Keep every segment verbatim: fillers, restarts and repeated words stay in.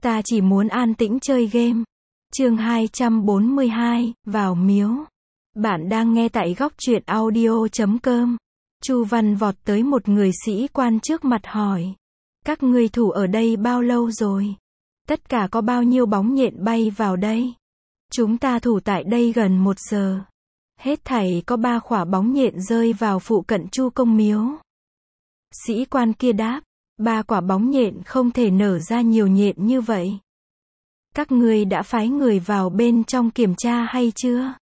Ta chỉ muốn an tĩnh chơi game. Chương hai trăm bốn mươi hai, vào miếu. Bạn đang nghe tại góc truyện audio chấm com. Chu Văn vọt tới một người sĩ quan trước mặt hỏi. Các ngươi thủ ở đây bao lâu rồi? Tất cả có bao nhiêu bóng nhện bay vào đây? Chúng ta thủ tại đây gần một giờ. Hết thảy có ba khỏa bóng nhện rơi vào phụ cận Chu công miếu. Sĩ quan kia đáp. Ba quả bóng nhện không thể nở ra nhiều nhện như vậy. Các ngươi đã phái người vào bên trong kiểm tra hay chưa?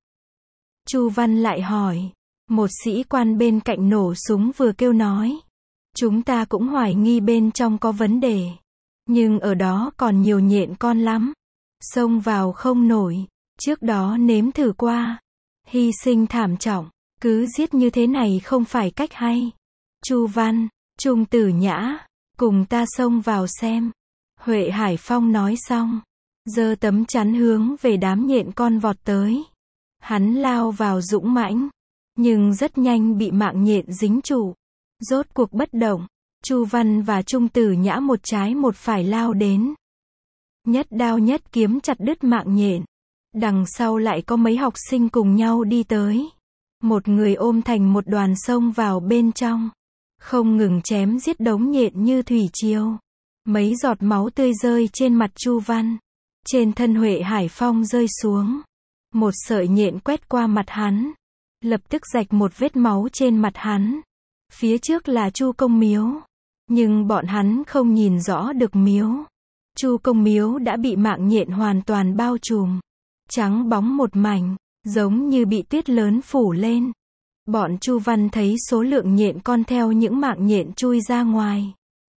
Chu Văn lại hỏi. Một sĩ quan bên cạnh nổ súng vừa kêu nói. Chúng ta cũng hoài nghi bên trong có vấn đề. Nhưng ở đó còn nhiều nhện con lắm. Xông vào không nổi. Trước đó nếm thử qua. Hy sinh thảm trọng. Cứ giết như thế này không phải cách hay. Chu Văn, Trung Tử Nhã, cùng ta xông vào xem. Huệ Hải Phong nói xong. Giơ tấm chắn hướng về đám nhện con vọt tới. Hắn lao vào dũng mãnh. Nhưng rất nhanh bị mạng nhện dính trụ. Rốt cuộc bất động. Chu Văn và Trung Tử Nhã một trái một phải lao đến. Nhất đao nhất kiếm chặt đứt mạng nhện. Đằng sau lại có mấy học sinh cùng nhau đi tới. Một người ôm thành một đoàn xông vào bên trong. Không ngừng chém giết đống nhện như thủy triều. Mấy giọt máu tươi rơi trên mặt Chu Văn. Trên thân Huệ Hải Phong rơi xuống. Một sợi nhện quét qua mặt hắn. Lập tức rạch một vết máu trên mặt hắn. Phía trước là Chu công miếu. Nhưng bọn hắn không nhìn rõ được miếu. Chu công miếu đã bị mạng nhện hoàn toàn bao trùm. Trắng bóng một mảnh, giống như bị tuyết lớn phủ lên. Bọn Chu Văn thấy số lượng nhện con theo những mạng nhện chui ra ngoài.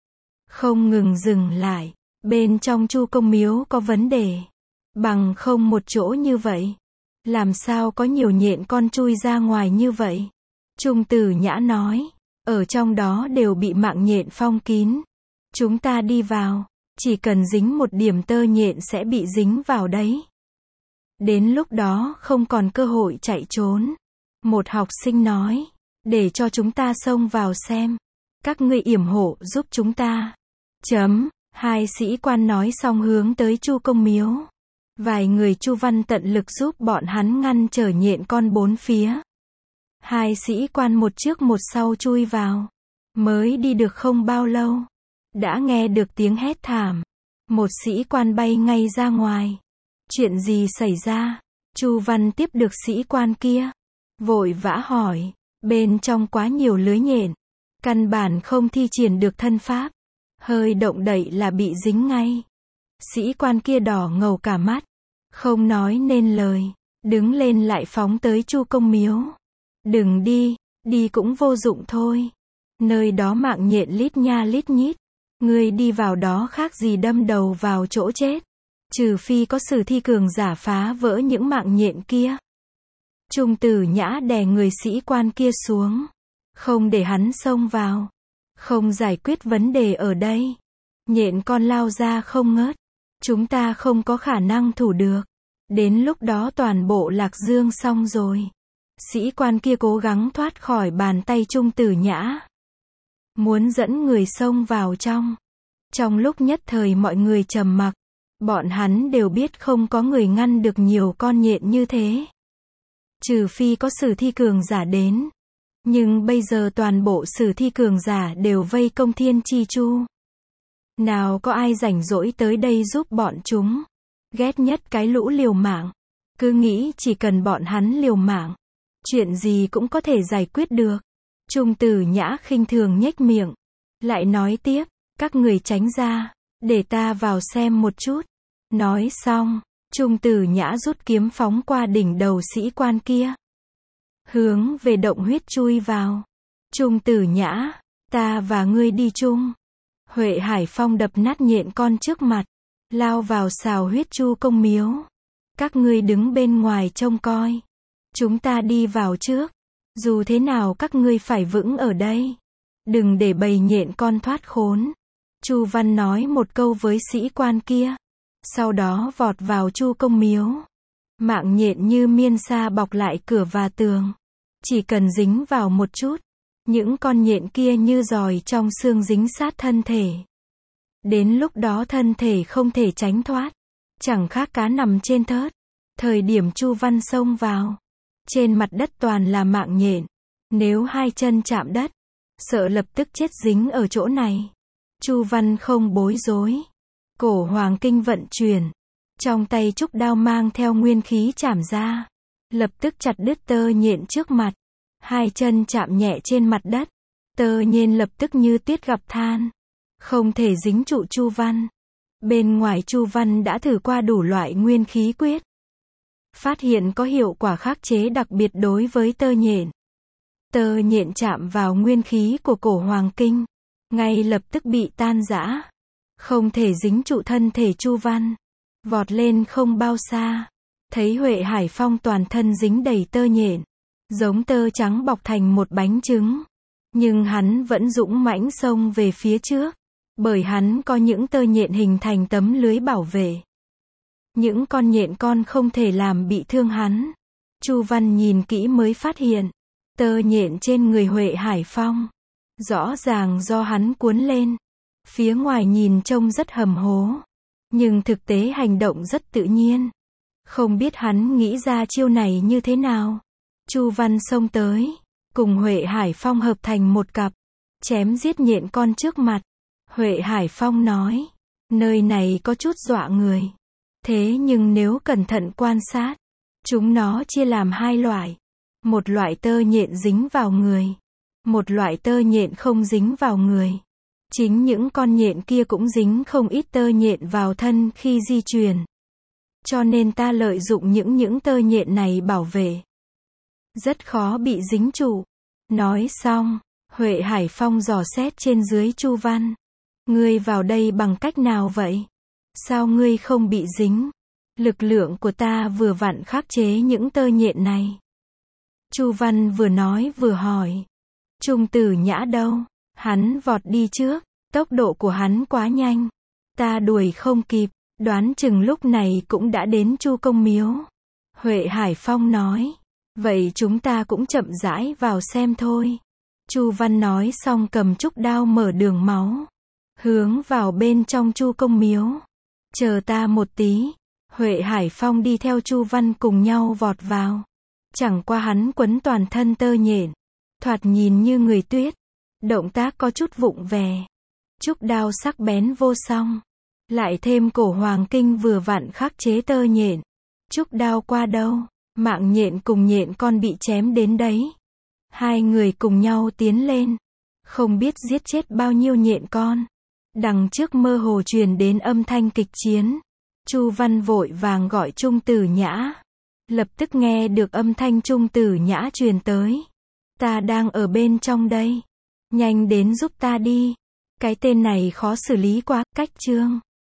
Không ngừng dừng lại. Bên trong Chu công miếu có vấn đề. Bằng không một chỗ như vậy. Làm sao có nhiều nhện con chui ra ngoài như vậy? Trung Tử Nhã nói. Ở trong đó đều bị mạng nhện phong kín. Chúng ta đi vào. Chỉ cần dính một điểm tơ nhện sẽ bị dính vào đấy. Đến lúc đó không còn cơ hội chạy trốn. Một học sinh nói. Để cho chúng ta xông vào xem. Các ngươi yểm hộ giúp chúng ta. Chấm. Hai sĩ quan nói xong hướng tới Chu công miếu. Vài người Chu Văn tận lực giúp bọn hắn ngăn trở nhện con bốn phía. Hai sĩ quan một trước một sau chui vào. Mới đi được không bao lâu. Đã nghe được tiếng hét thảm. Một sĩ quan bay ngay ra ngoài. Chuyện gì xảy ra? Chu Văn tiếp được sĩ quan kia. Vội vã hỏi. Bên trong quá nhiều lưới nhện. Căn bản không thi triển được thân pháp. Hơi động đậy là bị dính ngay. Sĩ quan kia đỏ ngầu cả mắt. Không nói nên lời. Đứng lên lại phóng tới Chu công miếu. Đừng đi. Đi cũng vô dụng thôi. Nơi đó mạng nhện lít nha lít nhít. Ngươi đi vào đó khác gì đâm đầu vào chỗ chết. Trừ phi có sử thi cường giả phá vỡ những mạng nhện kia. Trung Tử Nhã đè người sĩ quan kia xuống. Không để hắn xông vào. Không giải quyết vấn đề ở đây. Nhện con lao ra không ngớt. Chúng ta không có khả năng thủ được. Đến lúc đó toàn bộ Lạc Dương xong rồi. Sĩ quan kia cố gắng thoát khỏi bàn tay Trung Tử Nhã. Muốn dẫn người xông vào trong. Trong lúc nhất thời mọi người trầm mặc. Bọn hắn đều biết không có người ngăn được nhiều con nhện như thế. Trừ phi có sử thi cường giả đến. Nhưng bây giờ toàn bộ sử thi cường giả đều vây công Thiên Chi Chu. Nào có ai rảnh rỗi tới đây giúp bọn chúng. Ghét nhất cái lũ liều mạng. Cứ nghĩ chỉ cần bọn hắn liều mạng. Chuyện gì cũng có thể giải quyết được. Trung Tử Nhã khinh thường nhếch miệng. Lại nói tiếp. Các người tránh ra. Để ta vào xem một chút. Nói xong. Trung Tử Nhã rút kiếm phóng qua đỉnh đầu sĩ quan kia. Hướng về động huyết chui vào. Trung Tử Nhã. Ta và ngươi đi chung. Huệ Hải Phong đập nát nhện con trước mặt. Lao vào xào huyết Chu công miếu. Các ngươi đứng bên ngoài trông coi. Chúng ta đi vào trước. Dù thế nào các ngươi phải vững ở đây. Đừng để bầy nhện con thoát khốn. Chu Văn nói một câu với sĩ quan kia. Sau đó vọt vào Chu công miếu. Mạng nhện như miên sa bọc lại cửa và tường. Chỉ cần dính vào một chút. Những con nhện kia như giòi trong xương dính sát thân thể. Đến lúc đó thân thể không thể tránh thoát. Chẳng khác cá nằm trên thớt. Thời điểm Chu Văn xông vào. Trên mặt đất toàn là mạng nhện. Nếu hai chân chạm đất, sợ lập tức chết dính ở chỗ này. Chu Văn không bối rối. Cổ hoàng kinh vận chuyển. Trong tay trúc đao mang theo nguyên khí chảm ra. Lập tức chặt đứt tơ nhện trước mặt. Hai chân chạm nhẹ trên mặt đất. Tơ nhện lập tức như tuyết gặp than. Không thể dính trụ Chu Văn. Bên ngoài Chu Văn đã thử qua đủ loại nguyên khí quyết. Phát hiện có hiệu quả khắc chế đặc biệt đối với tơ nhện. Tơ nhện chạm vào nguyên khí của cổ hoàng kinh. Ngay lập tức bị tan rã. Không thể dính trụ thân thể Chu Văn. Vọt lên không bao xa. Thấy Huệ Hải Phong toàn thân dính đầy tơ nhện. Giống tơ trắng bọc thành một bánh trứng. Nhưng hắn vẫn dũng mãnh xông về phía trước. Bởi hắn có những tơ nhện hình thành tấm lưới bảo vệ. Những con nhện con không thể làm bị thương hắn. Chu Văn nhìn kỹ mới phát hiện. Tơ nhện trên người Huệ Hải Phong. Rõ ràng do hắn cuốn lên. Phía ngoài nhìn trông rất hầm hố. Nhưng thực tế hành động rất tự nhiên. Không biết hắn nghĩ ra chiêu này như thế nào. Chu Văn xông tới. Cùng Huệ Hải Phong hợp thành một cặp. Chém giết nhện con trước mặt. Huệ Hải Phong nói. Nơi này có chút dọa người. Thế nhưng nếu cẩn thận quan sát. Chúng nó chia làm hai loại. Một loại tơ nhện dính vào người. Một loại tơ nhện không dính vào người. Chính những con nhện kia cũng dính không ít tơ nhện vào thân khi di chuyển. Cho nên ta lợi dụng những những tơ nhện này bảo vệ. Rất khó bị dính trụ. Nói xong, Huệ Hải Phong dò xét trên dưới Chu Văn. Ngươi vào đây bằng cách nào vậy? Sao ngươi không bị dính? Lực lượng của ta vừa vặn khắc chế những tơ nhện này. Chu Văn vừa nói vừa hỏi. Trung Tử Nhã đâu? Hắn vọt đi trước. Tốc độ của hắn quá nhanh. Ta đuổi không kịp. Đoán chừng lúc này cũng đã đến Chu Công Miếu. Huệ Hải Phong nói. Vậy chúng ta cũng chậm rãi vào xem thôi. Chu Văn nói xong cầm trúc đao mở đường máu. Hướng vào bên trong Chu Công Miếu. Chờ ta một tí. Huệ Hải Phong đi theo Chu Văn cùng nhau vọt vào. Chẳng qua hắn quấn toàn thân tơ nhện. Thoạt nhìn như người tuyết. Động tác có chút vụng về. Trúc đao sắc bén vô song. Lại thêm cổ hoàng kinh vừa vặn khắc chế tơ nhện. Trúc đao qua đâu, mạng nhện cùng nhện con bị chém đến đấy. Hai người cùng nhau tiến lên. Không biết giết chết bao nhiêu nhện con. Đằng trước mơ hồ truyền đến âm thanh kịch chiến. Chu Văn vội vàng gọi Trung Tử Nhã. Lập tức nghe được âm thanh Trung Tử Nhã truyền tới. Ta đang ở bên trong đây. Nhanh đến giúp ta đi. Cái tên này khó xử lý quá. Cách chương